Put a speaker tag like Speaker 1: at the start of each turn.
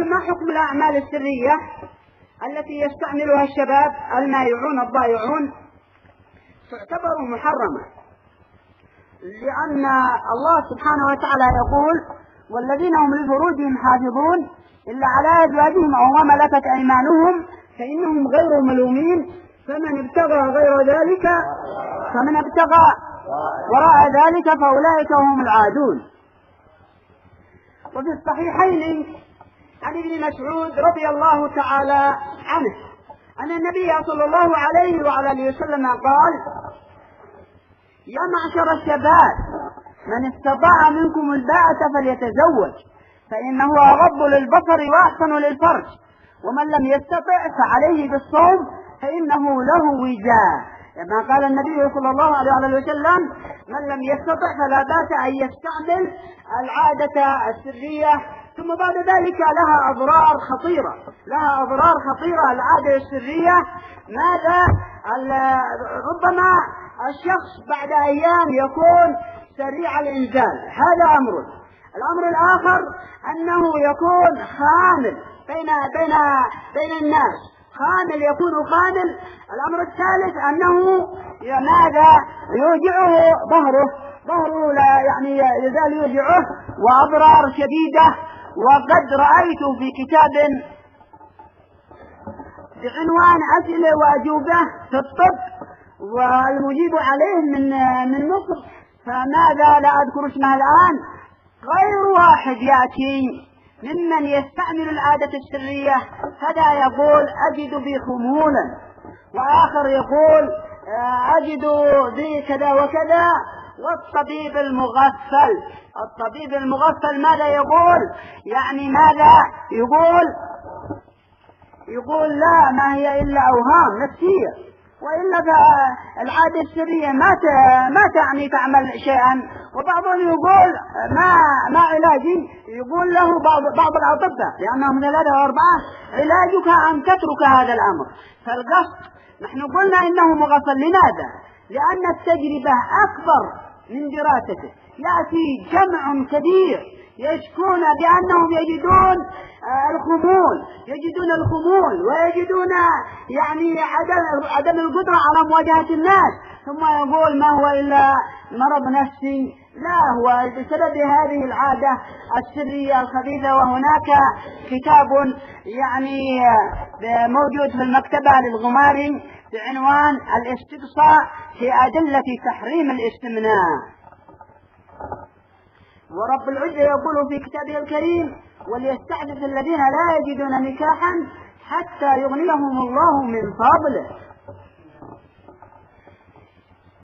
Speaker 1: يقول: ما حكم الأعمال السرية التي يستعملها الشباب المائعون الضائعون؟ تعتبر محرمة، لأن الله سبحانه وتعالى يقول: والذين هم لفروجهم حافظون إلا على أزواجهم أو ما ملكت أيمانهم فإنهم غير ملومين فمن ابتغى وراء ذلك فأولئك هم العادون. وفي الصحيحين عن ابن مسعود رضي الله تعالى عنه أن النبي صلى الله عليه وعلى آله وسلم قال: يا معشر الشباب من استطاع منكم الباءة فليتزوج فإنه أغض للبصر وأحسن للفرج ومن لم يستطع فعليه بالصوم فإنه له وجاء. كما قال النبي صلى الله عليه وسلم: من لم يستطع فلا بأس أن يستعمل العادة السرية. ثم بعد ذلك لها أضرار خطيرة العادة السرية. ماذا؟ ربما الشخص بعد أيام يكون سريع الإنزال، هذا أمر. الأمر الآخر أنه يكون خامل بين الناس، يكون خامل. الأمر الثالث أنه ماذا؟ يوجعه ظهره لا يعني يزال يوجعه، وأضرار شديدة. وقد رأيت في كتاب بعنوان أسئلة وأجوبة في الطب والمجيب عليه من مصر، فماذا لا أذكر اسمه الآن، غير واحد يأتي ممن يستعمل العادة السرية هذا يقول: أجد بي خمولا، وآخر يقول: أجد بي كذا وكذا. والطبيب المغفل ماذا يقول؟ يعني ماذا يقول لا، ما هي إلا أوهام نفسية، وإلا العادة السرية ما تعني تعمل شيئا. وبعضهم يقول ما علاجي، يقول له بعض الأطباء لأنهم 3 أو 4: علاجك أن تترك هذا الأمر. فالقصد نحن قلنا إنه مغفل. لماذا؟ لأن التجربة أكبر من دراسته. يأتي جمع كبير يشكون بأنهم يجدون الخمول ويجدون يعني عدم القدرة على مواجهة الناس، ثم يقول ما هو إلا مرض نفسي. لا، هو بسبب هذه العادة السرية الخبيثة. وهناك كتاب يعني موجود في المكتبة للغماري بعنوان الاستقصاء في أدلة تحريم الاستمناء. ورب العزة يقول في كتابه الكريم: وليستعفف الذين لا يجدون نكاحا حتى يغنيهم الله من فضله